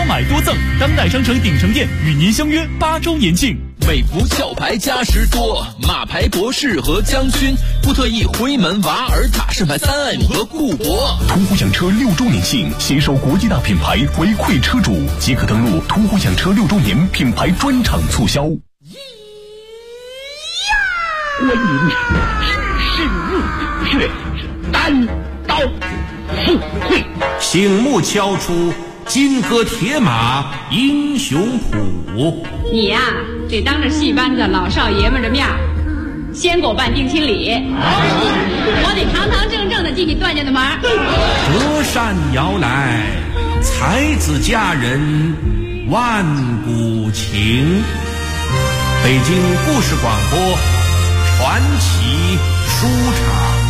买多赠，当代商城鼎城店与您相约8周年庆。 美孚壳牌加时多，马牌博士和将军，不特意辉门瓦尔塔盛牌3M 和固博。 途虎养车6周年庆，携手国际大品牌回馈车主，即可登录途虎养车6周年品牌专场促销。 观音是入却单刀赴会， 醒目敲出金戈铁马英雄谱。 你呀，得当着戏班子老少爷们的面先给我办定亲礼，我得堂堂正正的进你段家的门。 折扇摇来，才子佳人万古情。北京故事广播传奇书场。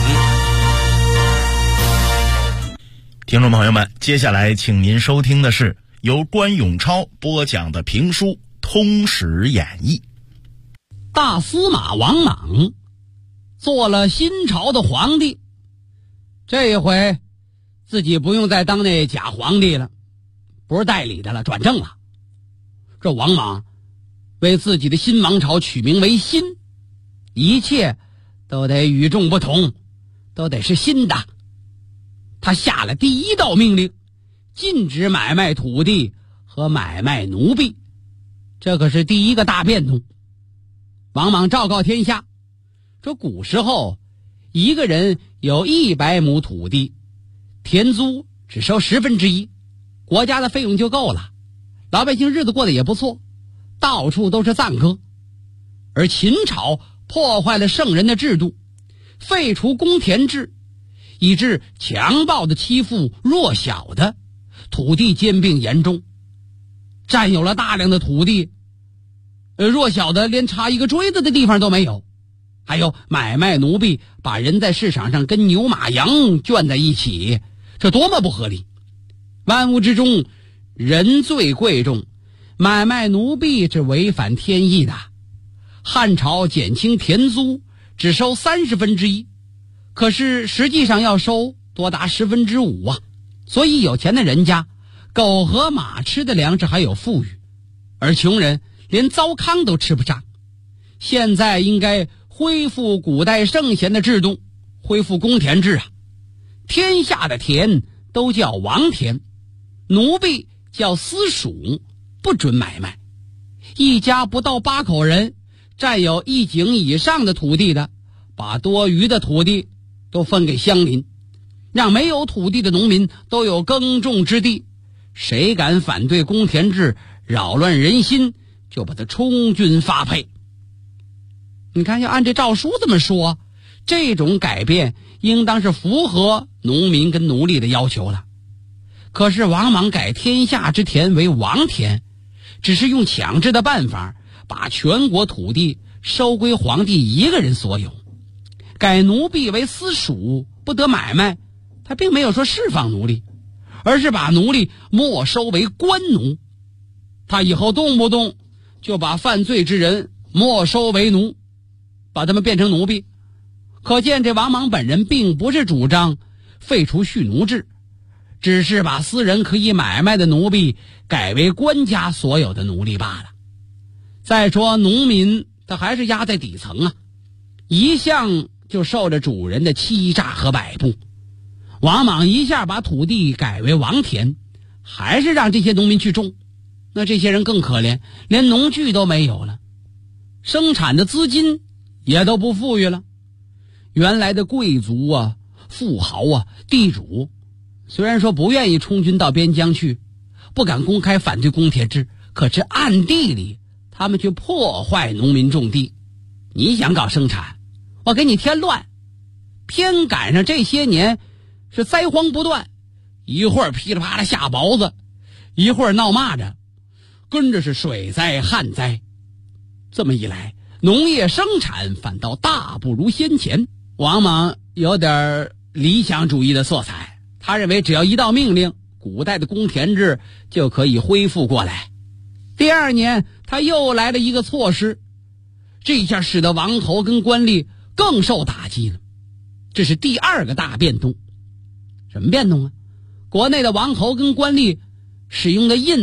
听众朋友们，接下来请您收听的是由关永超播讲的评书《通史演义》。 大司马王莽做了新朝的皇帝，这一回自己不用再当那假皇帝了，不是代理的了，转正了。这王莽为自己的新王朝取名为新，一切都得与众不同，都得是新的。他下了第一道命令，禁止买卖土地和买卖奴婢，这可是第一个大变动。王莽昭告天下，说古时候一个人有100亩土地，田租只收1/10，国家的费用就够了，老百姓日子过得也不错，到处都是赞歌。而秦朝破坏了圣人的制度，废除公田制，以致强暴的欺负弱小的，土地兼并严重，占有了大量的土地，弱小的连插一个锥子的地方都没有。还有买卖奴婢，把人在市场上跟牛马羊圈在一起，这多么不合理。万物之中人最贵重，买卖奴婢是违反天意的。汉朝减轻田租只收1/30，可是实际上要收多达5/10啊！所以有钱的人家狗和马吃的粮食还有富裕，而穷人连糟糠都吃不上。现在应该恢复古代圣贤的制度，恢复公田制啊！天下的田都叫王田，奴婢叫私属，不准买卖。一家不到8口人，占有1井以上的土地的，把多余的土地都分给乡邻，让没有土地的农民都有耕种之地。谁敢反对公田制，扰乱人心，就把他充军发配。你看，要按这诏书这么说，这种改变应当是符合农民跟奴隶的要求了。可是王莽改天下之田为王田，只是用强制的办法把全国土地收归皇帝一个人所有，改奴婢为私属，不得买卖。他并没有说释放奴隶，而是把奴隶没收为官奴。他以后动不动就把犯罪之人没收为奴，把他们变成奴婢。可见这王莽本人并不是主张废除蓄奴制，只是把私人可以买卖的奴婢改为官家所有的奴隶罢了。再说农民他还是压在底层啊，一向就受着主人的欺诈和摆布。王莽一下把土地改为王田，还是让这些农民去种，那这些人更可怜，连农具都没有了，生产的资金也都不富裕了。原来的贵族啊、富豪啊、地主，虽然说不愿意充军到边疆去，不敢公开反对公田制，可是暗地里他们却破坏农民种地。你想搞生产，我给你添乱，偏赶上这些年是灾荒不断，一会儿噼里啪啦下雹子，一会儿闹蚂蚱，跟着是水灾旱灾。这么一来，农业生产反倒大不如先前。王莽有点理想主义的色彩，他认为只要一道命令，古代的公田制就可以恢复过来。第二年他又来了一个措施，这下使得王侯跟官吏更受打击了。这是第二个大变动。什么变动啊？国内的王侯跟官吏使用的印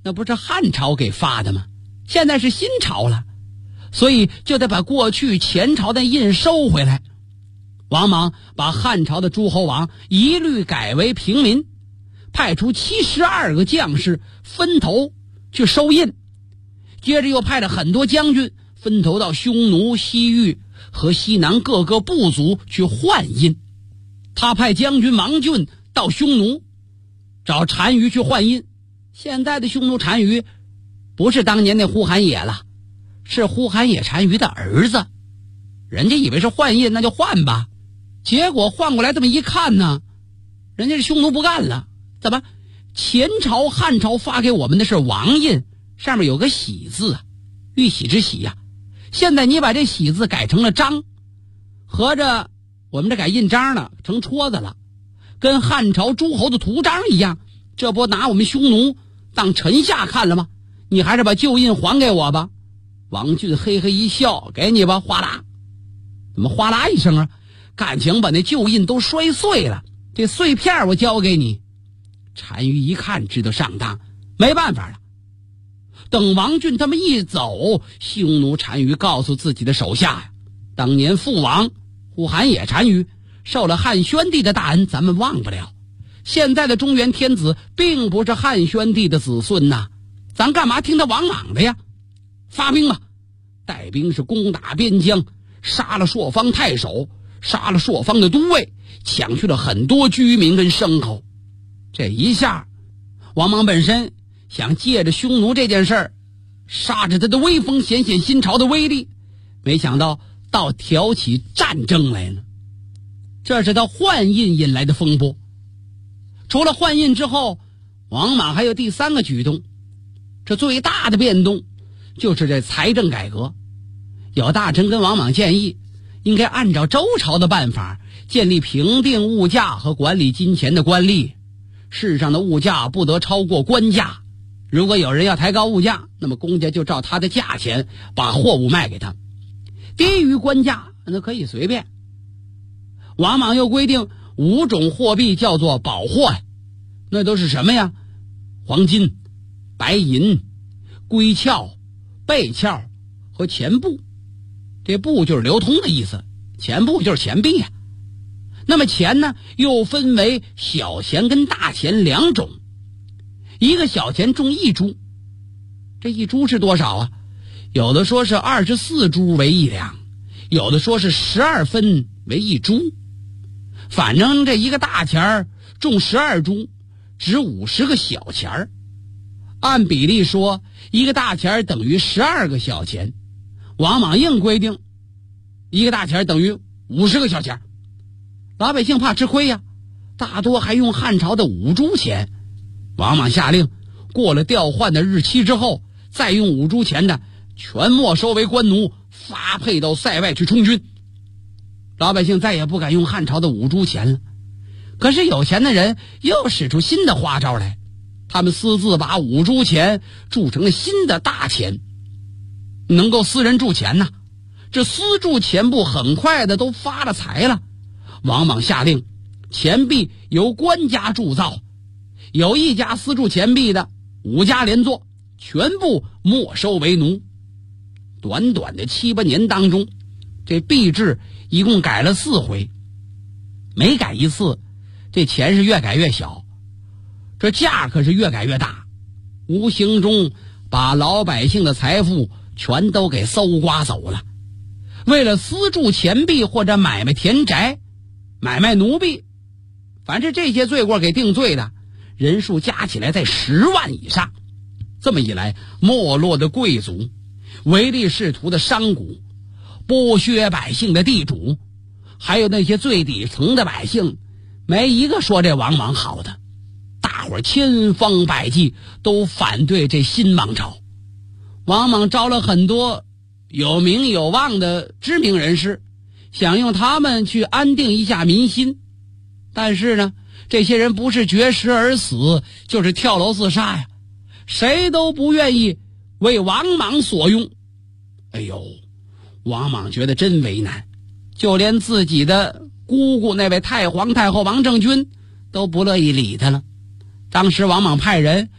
那不是汉朝给发的吗？现在是新朝了，所以就得把过去前朝的印收回来。王莽把汉朝的诸侯王一律改为平民，派出72个将士分头去收印，接着又派了很多将军分头到匈奴、西域和西南各个部族去换印。他派将军王浚到匈奴找单于去换印。现在的匈奴单于不是当年那呼韩野了，是呼韩野单于的儿子。人家以为是换印，那就换吧，结果换过来这么一看呢，人家是匈奴不干了。怎么前朝汉朝发给我们的是王印，上面有个喜字，玉玺之玺呀，现在你把这喜字改成了章，合着我们这改印章了，成戳子了，跟汉朝诸侯的图章一样，这不拿我们匈奴当臣下看了吗？你还是把旧印还给我吧。王浚嘿嘿一笑，给你吧，哗啦。怎么哗啦一声啊？感情把那旧印都摔碎了，这碎片我交给你。单于一看知道上当，没办法了。等王浚他们一走，匈奴单于告诉自己的手下呀，当年父王呼韩野单于受了汉宣帝的大恩，咱们忘不了。现在的中原天子并不是汉宣帝的子孙呐，咱干嘛听他王莽的呀？发兵吧，带兵是攻打边疆，杀了朔方太守，杀了朔方的都尉，抢去了很多居民跟牲口。这一下，王莽本身想借着匈奴这件事儿，杀着他的威风，显显新朝的威力，没想到倒挑起战争来了。这是他换印引来的风波。除了换印之后，王莽还有第3个举动，这最大的变动就是这财政改革。有大臣跟王莽建议，应该按照周朝的办法，建立评定物价和管理金钱的官吏。世上的物价不得超过官价，如果有人要抬高物价，那么公家就照他的价钱把货物卖给他，低于官价那可以随便。王莽又规定5种货币叫做宝货呀，那都是什么呀？黄金、白银、龟壳、贝壳和钱布。这布就是流通的意思，钱布就是钱币呀。那么钱呢，又分为小钱跟大钱2种。一个小钱重1铢，这1铢是多少啊？有的说是24铢为1两，有的说是12分为1铢。反正这一个大钱重12铢，值50个小钱。按比例说，一个大钱等于12个小钱。王莽硬规定一个大钱等于50个小钱。老百姓怕吃亏呀，大多还用汉朝的5铢钱。王莽下令，过了调换的日期之后，再用5铢钱的全没收为官奴，发配到塞外去充军。老百姓再也不敢用汉朝的5铢钱了。可是有钱的人又使出新的花招来，他们私自把5铢钱铸成了新的大钱，能够私人铸钱呐。这私铸钱布很快的都发了财了。王莽下令，钱币由官家铸造，有一家私铸钱币的5家连坐，全部没收为奴。短短的7、8年当中，这币制一共改了4回，每改一次，这钱是越改越小，这价可是越改越大，无形中把老百姓的财富全都给搜刮走了。为了私铸钱币或者买卖田宅、买卖奴婢，凡是这些罪过给定罪的人数加起来在10万以上。这么一来，没落的贵族、唯利是图的商贾、剥削百姓的地主，还有那些最底层的百姓，没一个说这王莽好的。大伙儿千方百计都反对这新王朝。王莽招了很多有名有望的知名人士，想用他们去安定一下民心。但是呢，这些人不是绝食而死，就是跳楼自杀呀，谁都不愿意为王莽所用。哎呦，王莽觉得真为难，就连自己的姑姑那位太皇太后王政君都不乐意理他了。当时王莽派人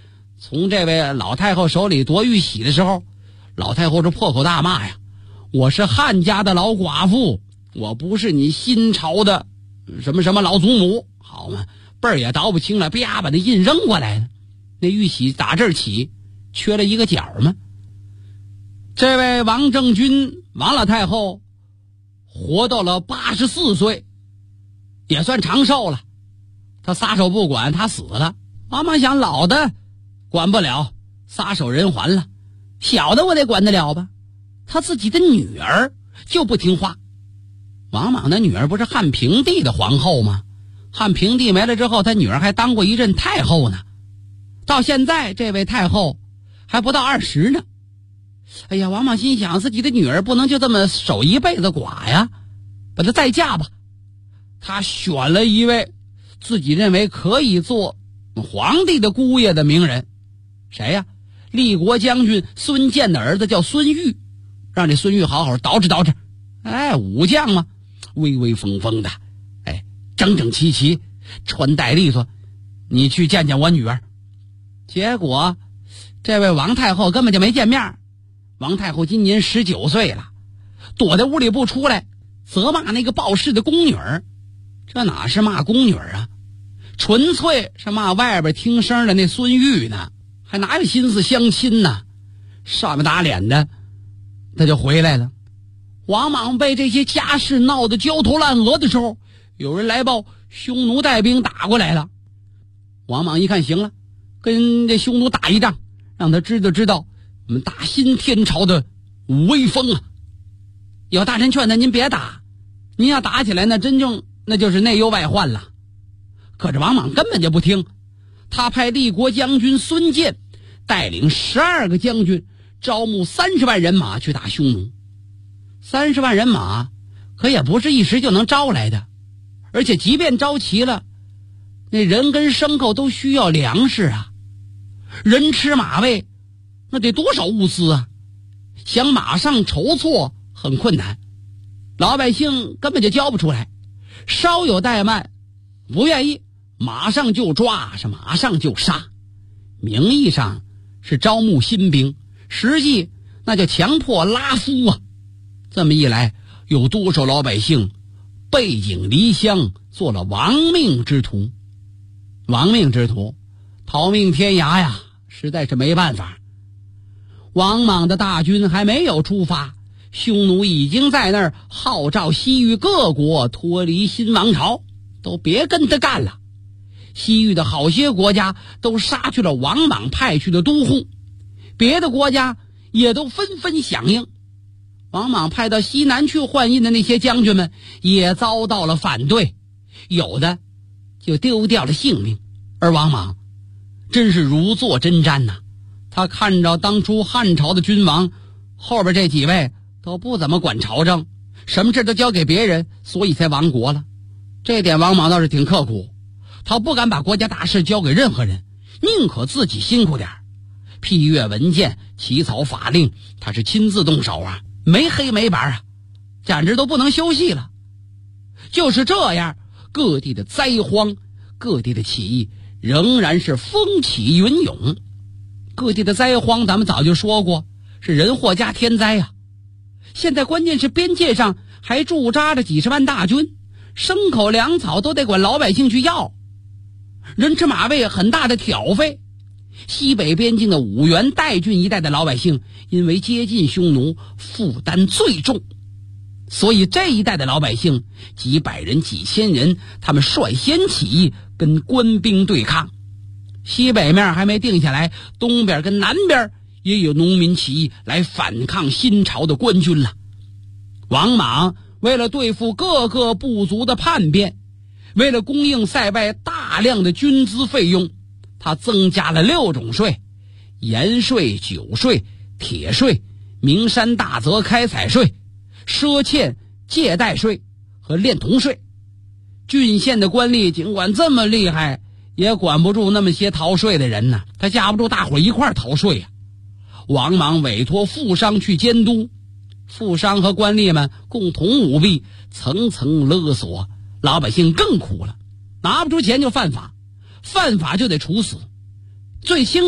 从这位老太后手里夺玉玺的时候，老太后是破口大骂呀，我是汉家的老寡妇，我不是你新朝的什么什么老祖母，好嘛，辈儿也倒不清了，啪把那印扔过来了。那玉玺打这儿起缺了一个角嘛。这位王政君王老太后活到了84岁，也算长寿了。她撒手不管，她死了。王莽想，老的管不了，撒手人寰了，小的我得管得了吧。他自己的女儿就不听话。王莽的女儿不是汉平帝的皇后吗？汉平帝没了之后，他女儿还当过一任太后呢。到现在这位太后还不到20呢。哎呀，王莽心想，自己的女儿不能就这么守一辈子寡呀，把她再嫁吧。他选了一位自己认为可以做皇帝的姑爷的名人。谁呀？立国将军孙建的儿子叫孙玉，让这孙玉好好捯饬捯饬。哎，武将嘛，威威风风的，哎，整整齐齐，穿戴利索。你去见见我女儿。结果这位王太后根本就没见面。王太后今年19岁了，躲在屋里不出来，责骂那个报事的宫女儿。这哪是骂宫女儿啊，纯粹是骂外边听声的那孙玉呢，还哪有心思相亲呢？上面打脸的他就回来了。王莽被这些家事闹得焦头烂额的时候，有人来报匈奴带兵打过来了。王莽一看，行了，跟这匈奴打一仗，让他知道我们大新天朝的威风啊。有大臣劝他，您别打，您要打起来那真正那就是内忧外患了。可是王莽根本就不听，他派立国将军孙建带领12个将军，招募30万人马去打匈奴。30万人马可也不是一时就能招来的，而且即便招齐了，那人跟牲口都需要粮食啊，人吃马喂，那得多少物资啊，想马上筹措很困难，老百姓根本就交不出来，稍有怠慢不愿意，马上就抓，是马上就杀。名义上是招募新兵，实际那就强迫拉夫啊。这么一来，有多少老百姓背井离乡，做了亡命之徒。亡命之徒逃命天涯呀，实在是没办法。王莽的大军还没有出发，匈奴已经在那儿号召西域各国脱离新王朝，都别跟他干了。西域的好些国家都杀去了王莽派去的都护，别的国家也都纷纷响应。王莽派到西南去换印的那些将军们也遭到了反对，有的就丢掉了性命。而王莽真是如坐针毡呐，他看着当初汉朝的君王后边这几位都不怎么管朝政，什么事都交给别人，所以才亡国了。这点王莽倒是挺刻苦，他不敢把国家大事交给任何人，宁可自己辛苦点，批阅文件，起草法令，他是亲自动手啊，没黑没白啊，简直都不能休息了。就是这样，各地的灾荒，各地的起义仍然是风起云涌。各地的灾荒咱们早就说过，是人祸加天灾啊。现在关键是边界上还驻扎着几十万大军，牲口粮草都得管老百姓去要，人吃马喂很大的挑费。西北边境的五原代郡一带的老百姓因为接近匈奴，负担最重，所以这一带的老百姓几百人几千人，他们率先起义跟官兵对抗。西北面还没定下来，东边跟南边也有农民起义来反抗新朝的官军了。王莽为了对付各个部族的叛变，为了供应塞外大量的军资费用，他增加了6种税：盐税、酒税、铁税、名山大泽开采税、赊欠借贷税和炼铜税。郡县的官吏尽管这么厉害，也管不住那么些逃税的人呢，他架不住大伙一块逃税啊。王莽委托富商去监督，富商和官吏们共同舞弊，层层勒索，老百姓更苦了，拿不出钱就犯法，犯法就得处死。最轻的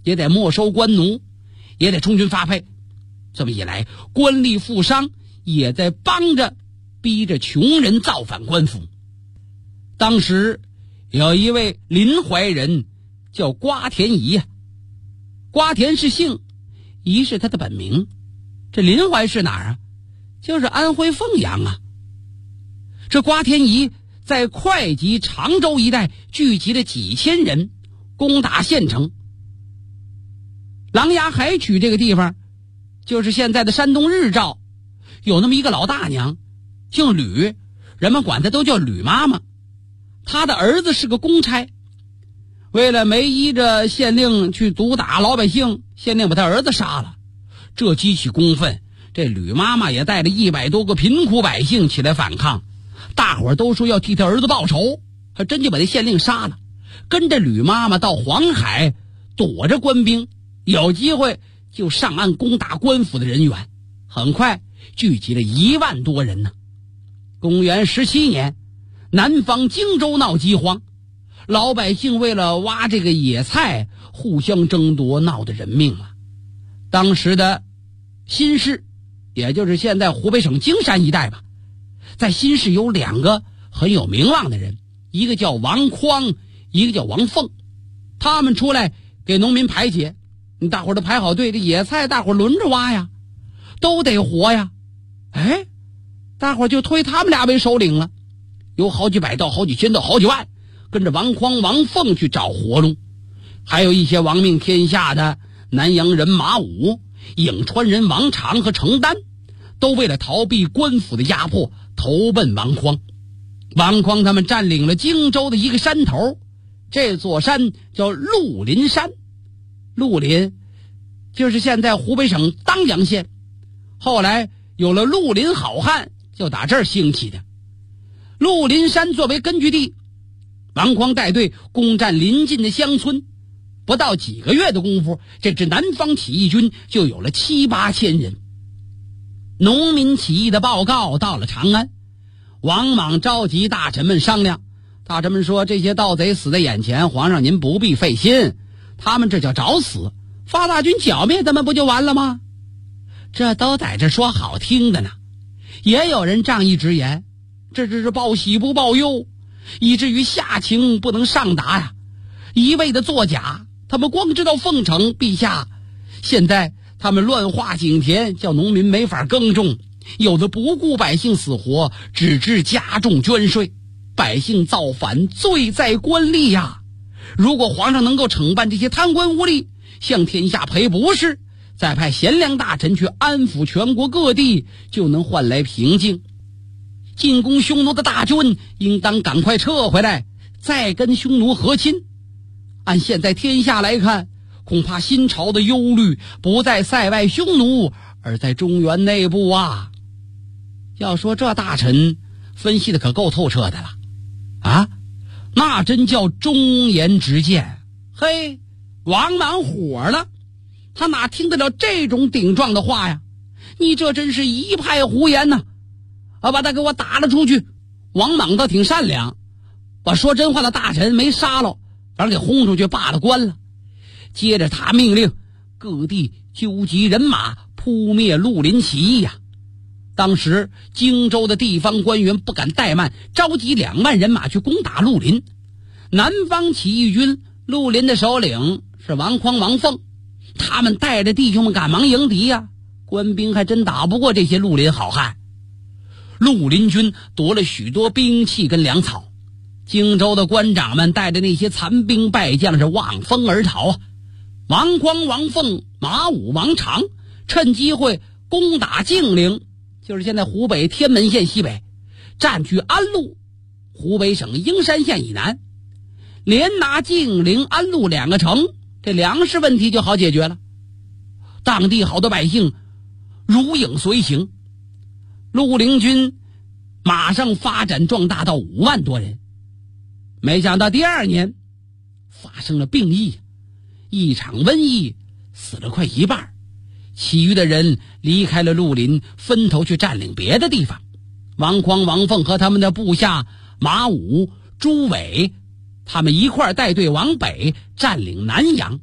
也得没收官奴，也得充军发配。这么一来，官吏富商也在帮着逼着穷人造反官府。当时有一位临淮人叫瓜田仪啊，瓜田是姓，仪是他的本名。这临淮是哪儿啊？就是安徽凤阳啊。这瓜田仪在会稽、常州一带聚集了几千人，攻打县城。琅琊海曲这个地方，就是现在的山东日照，有那么一个老大娘，姓吕，人们管她都叫吕妈妈。她的儿子是个公差，为了没依着县令去毒打老百姓，县令把他儿子杀了。这激起公愤，这吕妈妈也带着100多个贫苦百姓起来反抗。大伙儿都说要替他儿子报仇，还真就把这县令杀了，跟着吕妈妈到黄海躲着官兵，有机会就上岸攻打官府的人员。很快聚集了1万多人呢。公元17年，南方荆州闹饥荒，老百姓为了挖这个野菜互相争夺，闹得人命了。当时的新市，也就是现在湖北省荆山一带吧，在新市有2个很有名望的人，一个叫王匡，一个叫王凤。他们出来给农民排解，大伙儿都排好队，这野菜大伙儿轮着挖呀，都得活呀。哎，大伙儿就推他们俩为首领了，有好几百到好几千到好几万，跟着王匡、王凤去找活路。还有一些亡命天下的南阳人马武、颍川人王常和程丹，都为了逃避官府的压迫，投奔王匡。王匡他们占领了荆州的一个山头，这座山叫鹿林山。鹿林就是现在湖北省当阳县，后来有了绿林好汉，就打这儿兴起的。鹿林山作为根据地，王匡带队攻占邻近的乡村，不到几个月的功夫，这支南方起义军就有了7、8千人。农民起义的报告到了长安，王莽召集大臣们商量。大臣们说，这些盗贼死在眼前，皇上您不必费心，他们这叫找死，发大军剿灭他们不就完了吗？这都在这说好听的呢，也有人仗义直言，这只是报喜不报忧，以至于下情不能上达呀，一味的作假。他们光知道奉承陛下，现在他们乱划井田，叫农民没法耕种，有的不顾百姓死活，只知加重捐税。百姓造反，罪在官吏呀！如果皇上能够惩办这些贪官污吏，向天下赔不是，再派贤良大臣去安抚全国各地，就能换来平静。进攻匈奴的大军应当赶快撤回来，再跟匈奴和亲。按现在天下来看，恐怕新朝的忧虑不在塞外匈奴，而在中原内部啊。要说这大臣分析的可够透彻的了啊，那真叫忠言直谏。嘿，王莽火了，他哪听得了这种顶撞的话呀？你这真是一派胡言呐！把他给我打了出去。王莽倒挺善良，把说真话的大臣没杀了，反正给轰出去，罢了官了。接着他命令各地纠集人马，扑灭绿林起义呀。当时荆州的地方官员不敢怠慢，召集2万人马去攻打绿林。南方起义军绿林的首领是王匡、王凤，他们带着弟兄们赶忙迎敌呀。官兵还真打不过这些绿林好汉。绿林军夺了许多兵器跟粮草，荆州的官长们带着那些残兵败将是望风而逃啊。王匡、王凤、马武、王常趁机会攻打晋陵，就是现在湖北天门县西北，占据安陆，湖北省英山县以南，连拿晋陵、安陆2个城，这粮食问题就好解决了。当地好多百姓如影随形，绿林军马上发展壮大到5万多人。没想到第2年发生了病疫，一场瘟疫，死了快1半，其余的人离开了绿林，分头去占领别的地方。王匡、王凤和他们的部下马武、朱伟，他们一块带队往北占领南阳。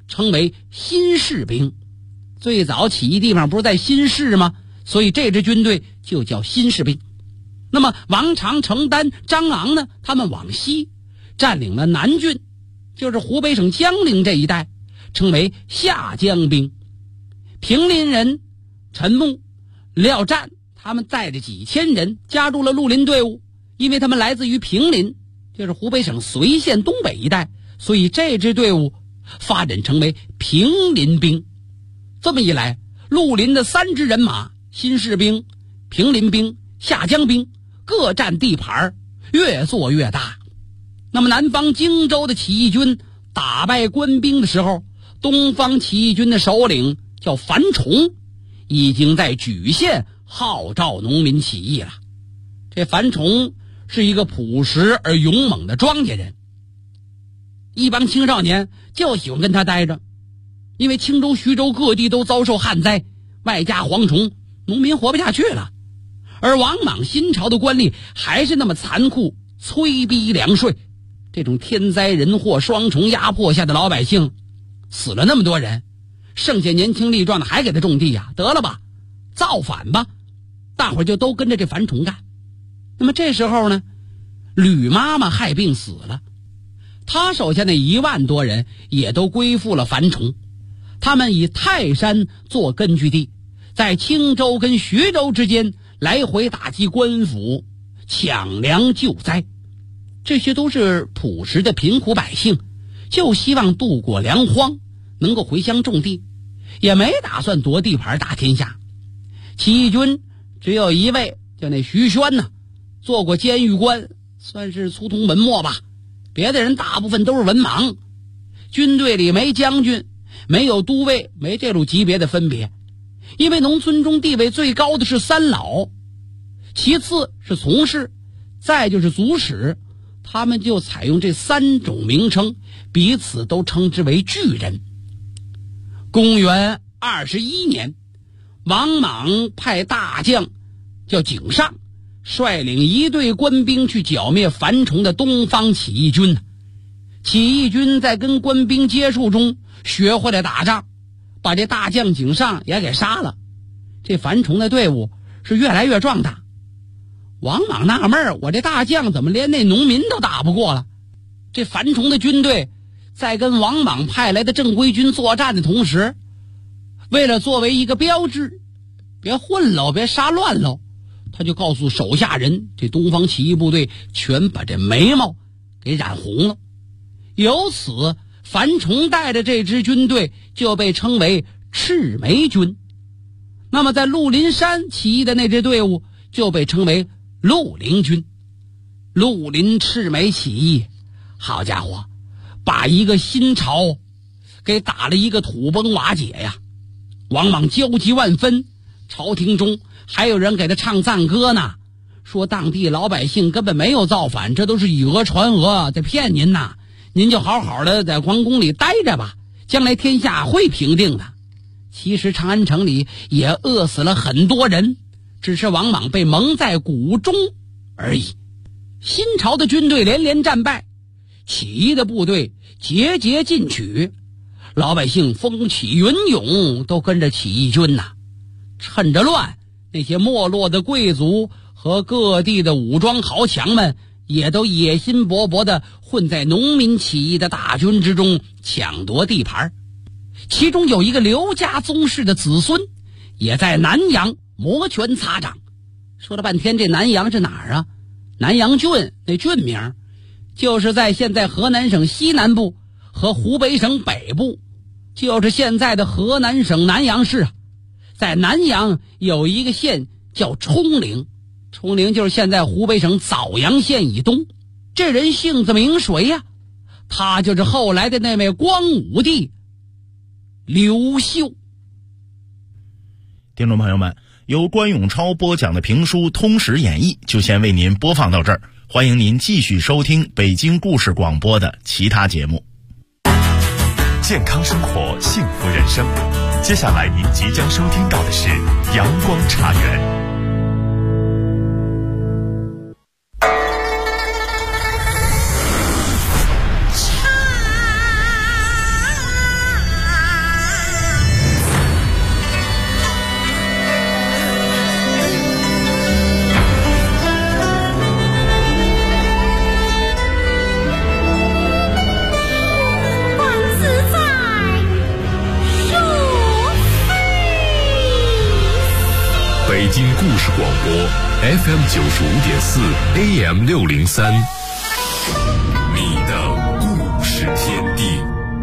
称为新市兵。最早起义地方不是在新市吗？所以这支军队就叫新市兵。那么王常、程丹、张昂呢，他们往西占领了南郡，就是湖北省江陵这一带，称为下江兵。平林人陈牧、廖湛他们带着几千人加入了绿林队伍，因为他们来自于平林，就是湖北省随县东北一带，所以这支队伍发展成为平林兵。这么一来，绿林的3支人马，新市兵、平林兵、下江兵，各占地盘，越做越大。那么南方荆州的起义军打败官兵的时候，东方起义军的首领叫樊崇，已经在莒县号召农民起义了。这樊崇是一个朴实而勇猛的庄稼人，一帮青少年就喜欢跟他待着。因为青州、徐州各地都遭受旱灾，外加蝗虫，农民活不下去了。而王莽新朝的官吏还是那么残酷，催逼粮税。这种天灾人祸双重压迫下的老百姓，死了那么多人，剩下年轻力壮的还给他种地呀，得了吧，造反吧，大伙儿就都跟着这樊崇干。那么这时候呢，吕妈妈害病死了，他手下那1万多人也都归附了樊崇。他们以泰山做根据地，在青州跟徐州之间来回打击官府，抢粮救灾。这些都是朴实的贫苦百姓，就希望度过粮荒，能够回乡种地，也没打算夺地盘打天下。起义军只有一位叫那徐宣呢，做过监狱官，算是粗通文墨吧，别的人大部分都是文盲。军队里没将军，没有都尉，没这种级别的分别。因为农村中地位最高的是3老，其次是从事，再就是族史，他们就采用这3种名称，彼此都称之为巨人。公元21年，王莽派大将叫景尚，率领一队官兵去剿灭樊崇的东方起义军。起义军在跟官兵接触中学会了打仗，把这大将景尚也给杀了。这樊崇的队伍是越来越壮大。王莽纳闷，我这大将怎么连那农民都打不过了？这樊崇的军队在跟王莽派来的正规军作战的同时，为了作为一个标志，别混喽，别杀乱喽，他就告诉手下人，这东方起义部队全把这眉毛给染红了。由此樊崇带着这支军队就被称为赤眉军。那么在鹿林山起义的那支队伍就被称为鹿林军。鹿林赤眉起义，好家伙，把一个新朝给打了一个土崩瓦解呀！王莽焦急万分，朝廷中还有人给他唱赞歌呢，说当地老百姓根本没有造反，这都是以讹传讹，在骗您呐，您就好好的在皇宫里待着吧，将来天下会平定的。其实长安城里也饿死了很多人，只是王莽被蒙在鼓中而已。新朝的军队连连战败，起义的部队节节进取，老百姓风起云涌，都跟着起义军呐。趁着乱，那些没落的贵族和各地的武装豪强们也都野心勃勃地混在农民起义的大军之中，抢夺地盘。其中有一个刘家宗室的子孙也在南阳摩拳擦掌。说了半天，这南阳是哪儿啊？南阳郡，那郡名就是在现在河南省西南部和湖北省北部，就是现在的河南省南阳市。在南阳有一个县叫冲陵，冲陵就是现在湖北省枣阳县以东。这人姓字名谁呀？他就是后来的那位光武帝刘秀。 听众朋友们，由关永超播讲的评书《通史演义》就先为您播放到这儿，欢迎您继续收听北京故事广播的其他节目。 健康生活，幸福人生。接下来您即将收听到的是阳光茶园。 京故事广播 FM 95.4 AM 603，你的故事天地。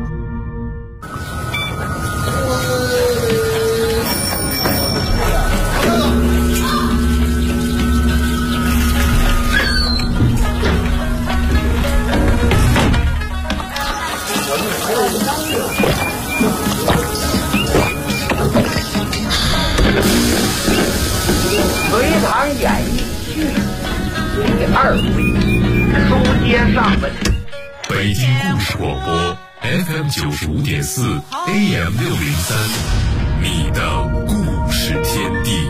隋唐演义序第2回，书接上文。 北京故事广播 FM 95.4 AM 603，你的故事天地。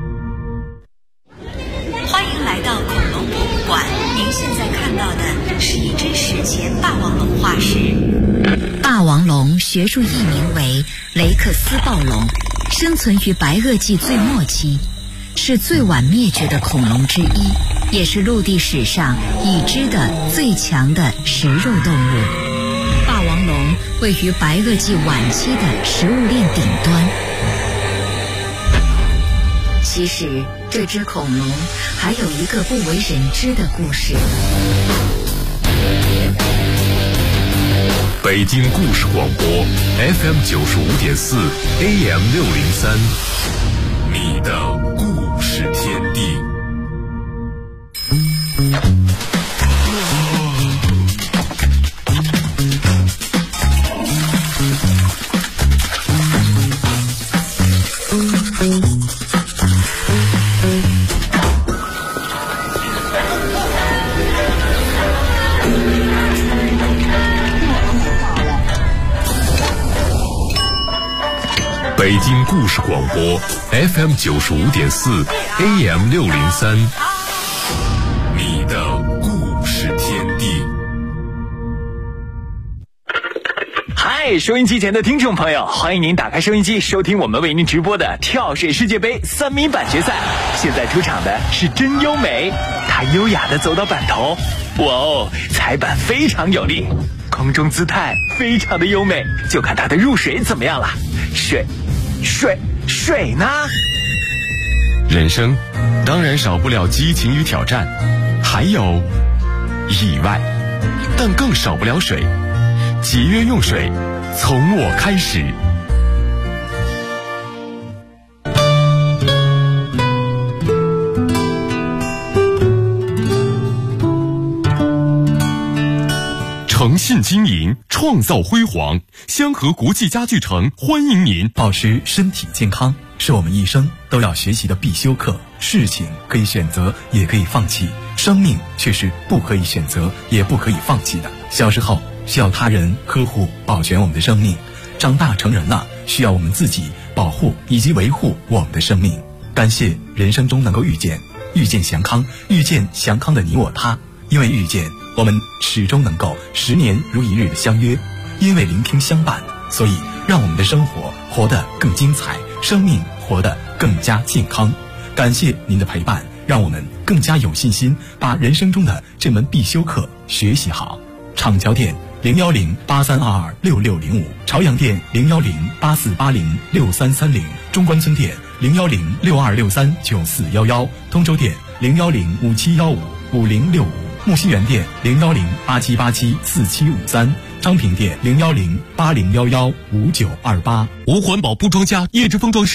欢迎来到恐龙博物馆，您现在看到的是一只史前霸王龙化石。霸王龙学术译名为雷克斯暴龙，生存于白垩纪最末期，是最晚灭绝的恐龙之一，也是陆地史上已知的最强的食肉动物。霸王龙位于白垩纪晚期的食物链顶端。其实这只恐龙还有一个不为人知的故事。 北京故事广播 FM 95.4 AM 603，你的故事天地。北京故事广播 FM 95.4 AM 603，你的故事天地。 嗨，收音机前的听众朋友，欢迎您打开收音机，收听我们为您直播的跳水世界杯3米板决赛。现在出场的是真优美，她优雅地走到板头，哇哦，踩板非常有力，空中姿态非常的优美，就看她的入水怎么样了。水呢？ 人生当然少不了激情与挑战，还有意外，但更少不了水。节约用水，从我开始。诚信经营，创造辉煌。香河国际家具城欢迎您。 保持身体健康是我们一生都要学习的必修课。事情可以选择，也可以放弃，生命却是不可以选择，也不可以放弃的。小时候需要他人呵护保全我们的生命，长大成人了需要我们自己保护以及维护我们的生命。感谢人生中能够遇见祥康，遇见祥康的你我他。因为遇见，我们始终能够10年如一日的相约；因为聆听相伴，所以让我们的生活活得更精彩，生命活得更加健康。感谢您的陪伴，让我们更加有信心把人生中的这门必修课学习好。厂桥店01083226605，朝阳店01084806330，中关村店01062639411，通州店01057155065，木樨园店01087874753，昌平店01080115928。 无环保不装家，叶之峰装饰